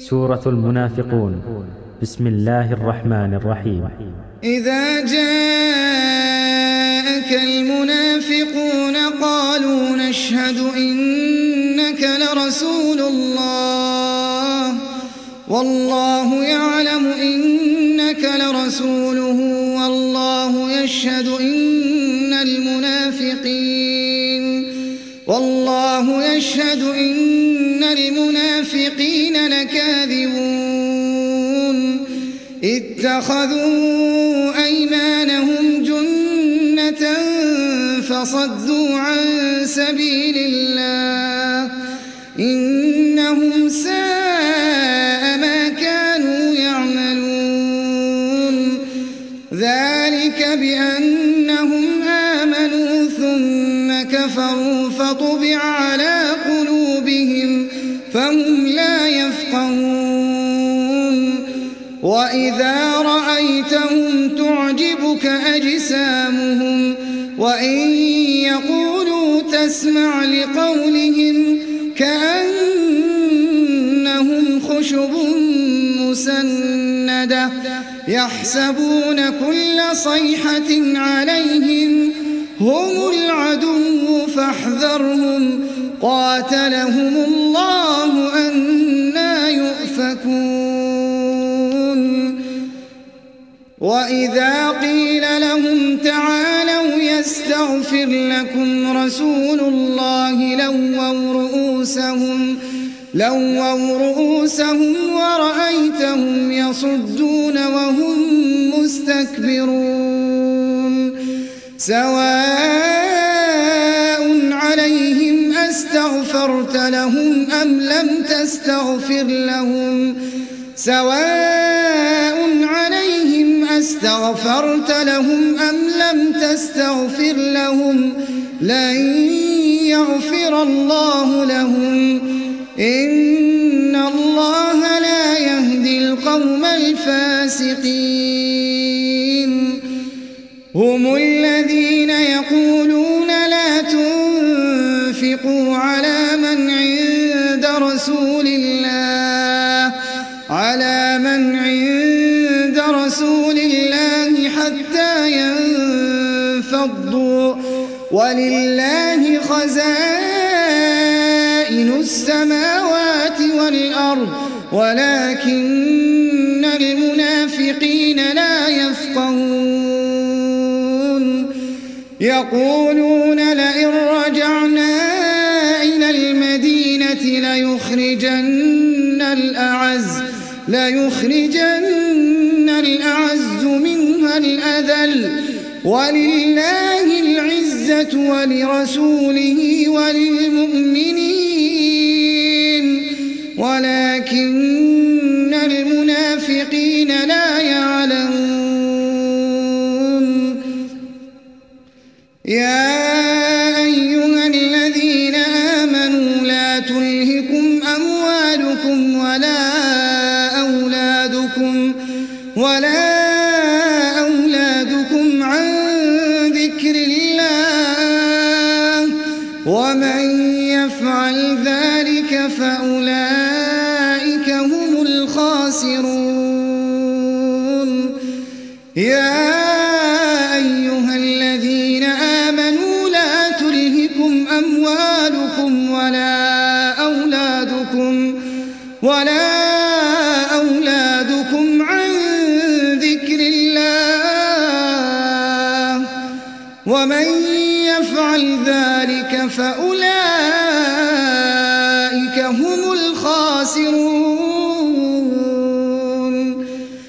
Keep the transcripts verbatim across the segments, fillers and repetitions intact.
سورة المنافقون. بسم الله الرحمن الرحيم. إذا جاءك المنافقون قالوا نشهد إنك لرسول الله والله يعلم إنك لرسوله والله يشهد إن المنافقين والله يشهد إن المنافقين لكاذبون اتخذوا أيمانهم جنة فصدوا عن سبيل الله إنهم ساء ما كانوا يعملون ذلك بأنهم آمنوا ثم كفروا فطبع على قلوبهم فهم لا يفقهون وإذا رأيتهم تعجبك أجسامهم وإن يقولوا تسمع لقولهم كأنهم خشب مسندة يحسبون كل صيحة عليهم هم العدو فاحذرهم قاتلهم الله أنى يؤفكون وإذا قيل لهم تعالوا يستغفر لكم رسول الله لووا رؤوسهم لووا رؤوسهم ورأيتهم يصدون وهم مستكبرون سواء عليهم أستغفرت لهم أم لم تستغفر لهم سواء عليهم أستغفرت لهم أم لم تستغفر لهم لن يغفر الله لهم إن الله لا يهدي القوم الفاسقين هم الذين يقولون لا تنفقوا على من عند رسول الله على من عند رسول الله حتى ينفضوا ولله خزائن السماوات والأرض ولكن المنافقين لا يفقهون يقولون لئن رجعنا إلى المدينة ليخرجن الأعز ليخرجن الأعز منها الأذل ولله العزة ولرسوله وللمؤمنين ولكن المنافقين لا يعلمون يا أيها الذين آمنوا لا تلهكم أموالكم ولا أولادكم ولا أولادكم عن ذكر الله ومن يفعل ذلك فأولئك هم الخاسرون يا أيها الذين آمنوا لا تلهكم أموالكم ولا أولادكم ولا أولادكم عن ذكر الله ومن يفعل ذلك فأولئك هم الخاسرون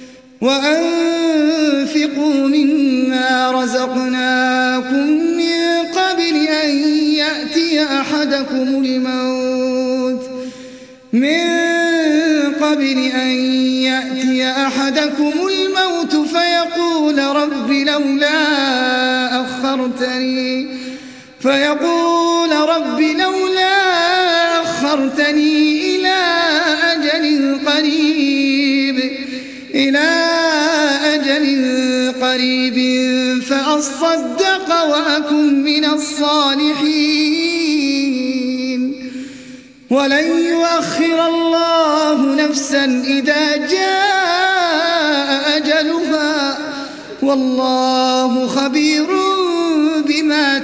وأنفقوا مما رزقناكم من قبل أن يأتي أحدكم الموت من قبل أن يأتي أحدكم الموت فيقول رب لولا أخرتني فيقول رب لولا أخرتني إلى أجل قريب إلى أجل قريب فأصدق وأكن من الصالحين ولن يؤخر الله نفسا إذا جاء أجلها والله خبير بما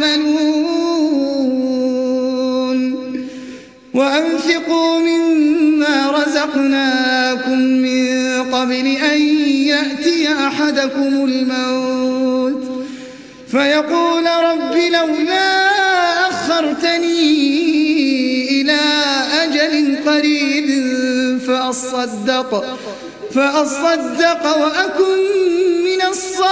تعملون وأنفقوا مما رزقناكم من قبل أن يأتي أحدكم الموت فيقول رب لولا أخرتني إلى أجل قريب فأصدق, فأصدق وأكن من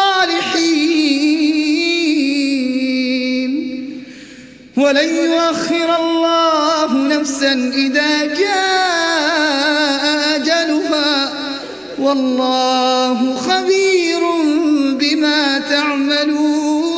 الصالحين ولن يؤخر الله نفسا إذا جاء أجلها والله خبير بما تعملون.